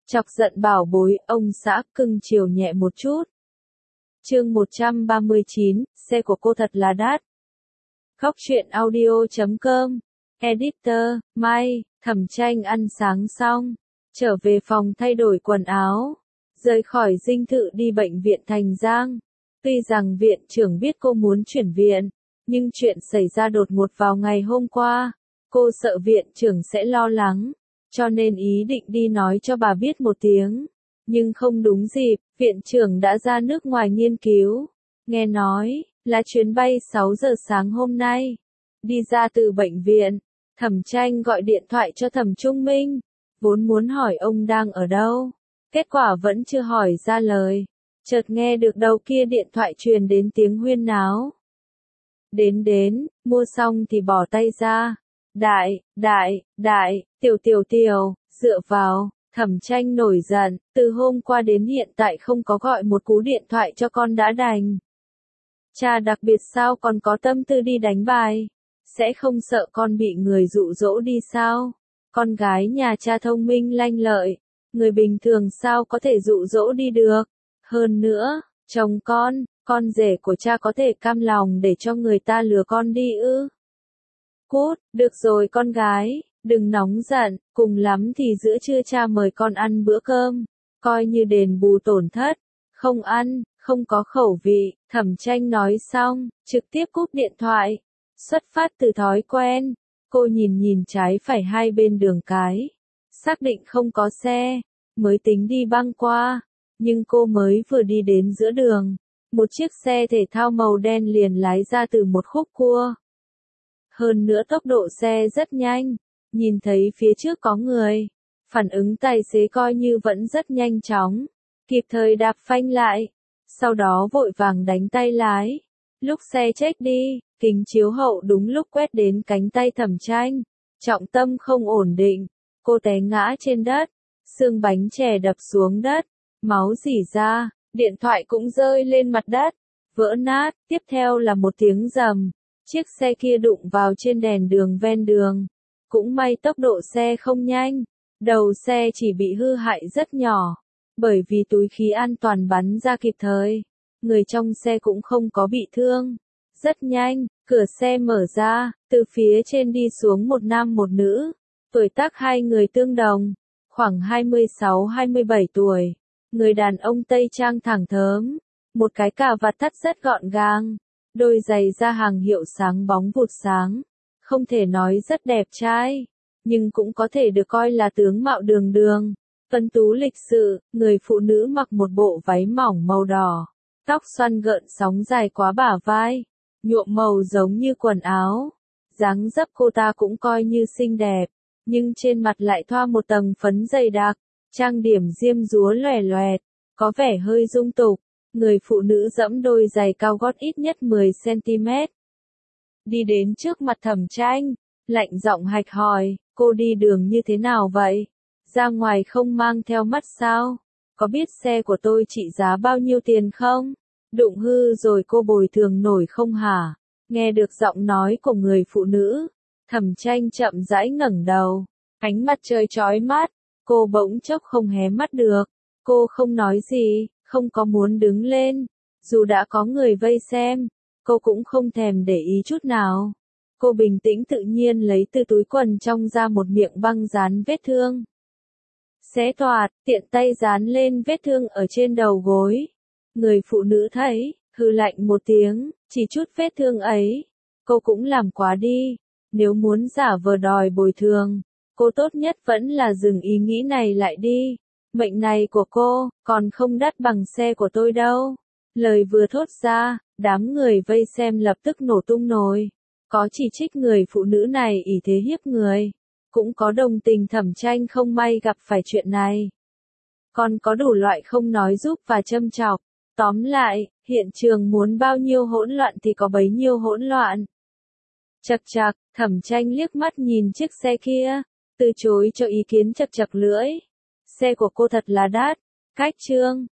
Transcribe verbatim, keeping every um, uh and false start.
Chọc giận bảo bối, ông xã cưng chiều nhẹ một chút. Chương một trăm ba mươi chín, xe của cô thật là đắt. Khóc chuyện audio chấm com. Editor, Mai, Thẩm Tranh ăn sáng xong, trở về phòng thay đổi quần áo, rời khỏi dinh thự đi bệnh viện Thành Giang. Tuy rằng viện trưởng biết cô muốn chuyển viện, nhưng chuyện xảy ra đột ngột vào ngày hôm qua, cô sợ viện trưởng sẽ lo lắng, cho nên ý định đi nói cho bà biết một tiếng. Nhưng không đúng dịp, viện trưởng đã ra nước ngoài nghiên cứu. Nghe nói, là chuyến bay sáu giờ sáng hôm nay. Đi ra từ bệnh viện, Thẩm Tranh gọi điện thoại cho Thẩm Trung Minh, vốn muốn hỏi ông đang ở đâu. Kết quả vẫn chưa hỏi ra lời. Chợt nghe được đầu kia điện thoại truyền đến tiếng huyên náo. Đến đến, mua xong thì bỏ tay ra. Đại, đại, đại, tiểu tiểu tiểu, dựa vào. Thẩm Tranh nổi giận, từ hôm qua đến hiện tại không có gọi một cú điện thoại cho con đã đành. Cha đặc biệt sao còn có tâm tư đi đánh bài? Sẽ không sợ con bị người dụ dỗ đi sao? Con gái nhà cha thông minh lanh lợi, người bình thường sao có thể dụ dỗ đi được? Hơn nữa, chồng con, con rể của cha có thể cam lòng để cho người ta lừa con đi ư? Cút, được rồi con gái, đừng nóng giận, cùng lắm thì giữa trưa cha mời con ăn bữa cơm, coi như đền bù tổn thất. Không ăn, không có khẩu vị. Thẩm Tranh nói xong, trực tiếp cúp điện thoại. Xuất phát từ thói quen, cô nhìn nhìn trái phải hai bên đường cái, xác định không có xe, mới tính đi băng qua. Nhưng cô mới vừa đi đến giữa đường, một chiếc xe thể thao màu đen liền lái ra từ một khúc cua. Hơn nữa tốc độ xe rất nhanh, nhìn thấy phía trước có người, phản ứng tài xế coi như vẫn rất nhanh chóng, kịp thời đạp phanh lại, sau đó vội vàng đánh tay lái. Lúc xe chết đi, kính chiếu hậu đúng lúc quét đến cánh tay Thẩm Tranh, trọng tâm không ổn định, cô té ngã trên đất, xương bánh chè đập xuống đất, máu rỉ ra, điện thoại cũng rơi lên mặt đất, vỡ nát. Tiếp theo là một tiếng rầm, chiếc xe kia đụng vào trên đèn đường ven đường. Cũng may tốc độ xe không nhanh, đầu xe chỉ bị hư hại rất nhỏ, bởi vì túi khí an toàn bắn ra kịp thời, người trong xe cũng không có bị thương. Rất nhanh, cửa xe mở ra, từ phía trên đi xuống một nam một nữ, tuổi tác hai người tương đồng, khoảng hai mươi sáu hai mươi bảy tuổi. Người đàn ông tây trang thẳng thớm, một cái cà vạt thắt rất gọn gàng, đôi giày da hàng hiệu sáng bóng vụt sáng. Không thể nói rất đẹp trai, nhưng cũng có thể được coi là tướng mạo đường đường, tuấn tú lịch sự. Người phụ nữ mặc một bộ váy mỏng màu đỏ, tóc xoăn gợn sóng dài quá bả vai, nhuộm màu giống như quần áo. Dáng dấp cô ta cũng coi như xinh đẹp, nhưng trên mặt lại thoa một tầng phấn dày đặc, trang điểm diêm dúa loè loẹt, có vẻ hơi dung tục. Người phụ nữ giẫm đôi giày cao gót ít nhất mười xăng ti mét. Đi đến trước mặt Thẩm Tranh, lạnh giọng hạch hỏi, cô đi đường như thế nào vậy? Ra ngoài không mang theo mắt sao? Có biết xe của tôi trị giá bao nhiêu tiền không? Đụng hư rồi cô bồi thường nổi không hả? Nghe được giọng nói của người phụ nữ, Thẩm Tranh chậm rãi ngẩng đầu, ánh mặt trời chói mắt, cô bỗng chốc không hé mắt được. Cô không nói gì, không có muốn đứng lên, dù đã có người vây xem, cô cũng không thèm để ý chút nào. Cô bình tĩnh tự nhiên lấy từ túi quần trong ra một miệng băng dán vết thương. Xé toạc, tiện tay dán lên vết thương ở trên đầu gối. Người phụ nữ thấy, hừ lạnh một tiếng, chỉ chút vết thương ấy, cô cũng làm quá đi. Nếu muốn giả vờ đòi bồi thường, cô tốt nhất vẫn là dừng ý nghĩ này lại đi. Mệnh này của cô, còn không đắt bằng xe của tôi đâu. Lời vừa thốt ra, đám người vây xem lập tức nổ tung nồi. Có chỉ trích người phụ nữ này ỷ thế hiếp người, cũng có đồng tình Thẩm Tranh không may gặp phải chuyện này. Còn có đủ loại không nói giúp và châm chọc. Tóm lại, hiện trường muốn bao nhiêu hỗn loạn thì có bấy nhiêu hỗn loạn. Chật chạc, Thẩm Tranh liếc mắt nhìn chiếc xe kia, từ chối cho ý kiến chật chật lưỡi. Xe của cô thật là đắt. Cách chương.